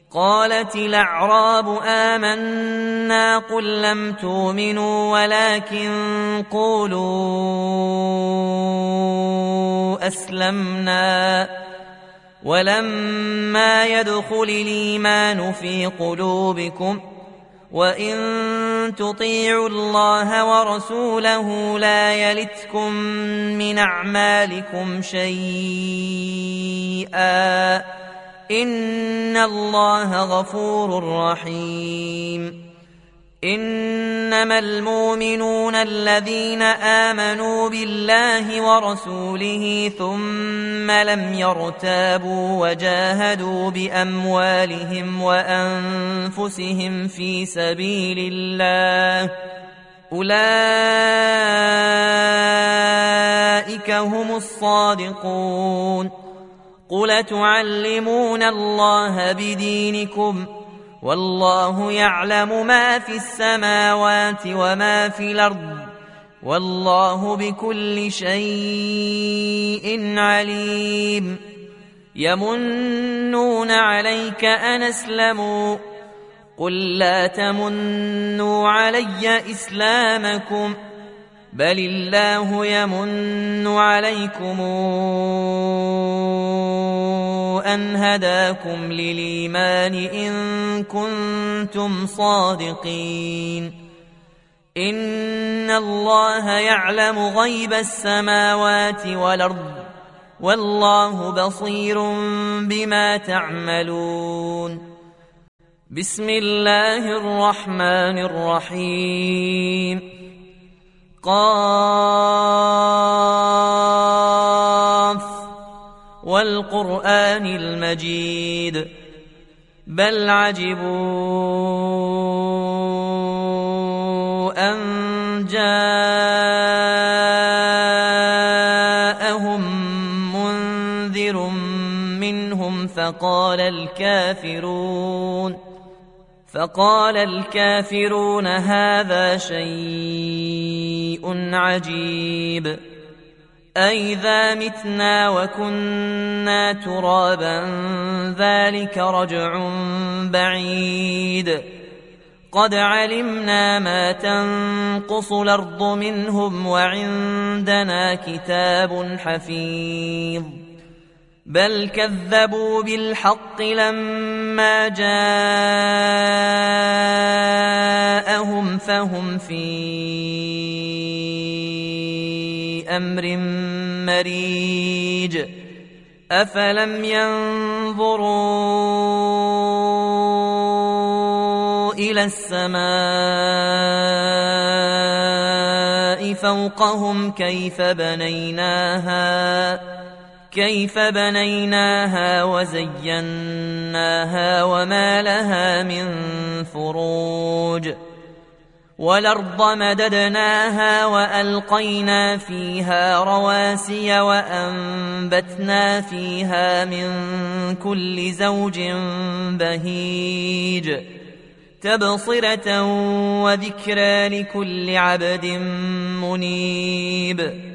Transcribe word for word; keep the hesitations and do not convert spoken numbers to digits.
قالت الأعراب آمنا قل لم تؤمنوا ولكن قولوا أسلمنا ولما يدخل الإيمان في قلوبكم وإن تطيعوا الله ورسوله لا يلتكم من أعمالكم شيئا إن الله غفور رحيم. إنما المؤمنون الذين آمنوا بالله ورسوله ثم لم يرتابوا وجاهدوا بأموالهم وأنفسهم في سبيل الله أولئك هم الصادقون. قل تعلمون الله بدينكم والله يعلم ما في السماوات وما في الأرض والله بكل شيء عليم. يمنون عليك أن أسلموا قل لا تمنوا علي إسلامكم بل الله يمن عليكم أن هداكم للإيمان إن كنتم صادقين. إن الله يعلم غيب السماوات والأرض والله بصير بما تعملون. بسم الله الرحمن الرحيم. قاف والقرآن المجيد بل عجبوا أن جاءهم منذر منهم فقال الكافرون فقال الكافرون هذا شيء عجيب أئذا متنا وكنا ترابا ذلك رجع بعيد. قد علمنا ما تنقص الأرض منهم وعندنا كتاب حفيظ. بل كذبوا بالحق لما جاءهم فهم في أمر مريج. أفلم ينظروا إلى السماء فوقهم كيف بنيناها كيف بنيناها وزيناها وما لها من فروج. والأرض مددناها وألقينا فيها رواسي وأنبتنا فيها من كل زوج بهيج تبصرة وذكرى لكل عبد منيب.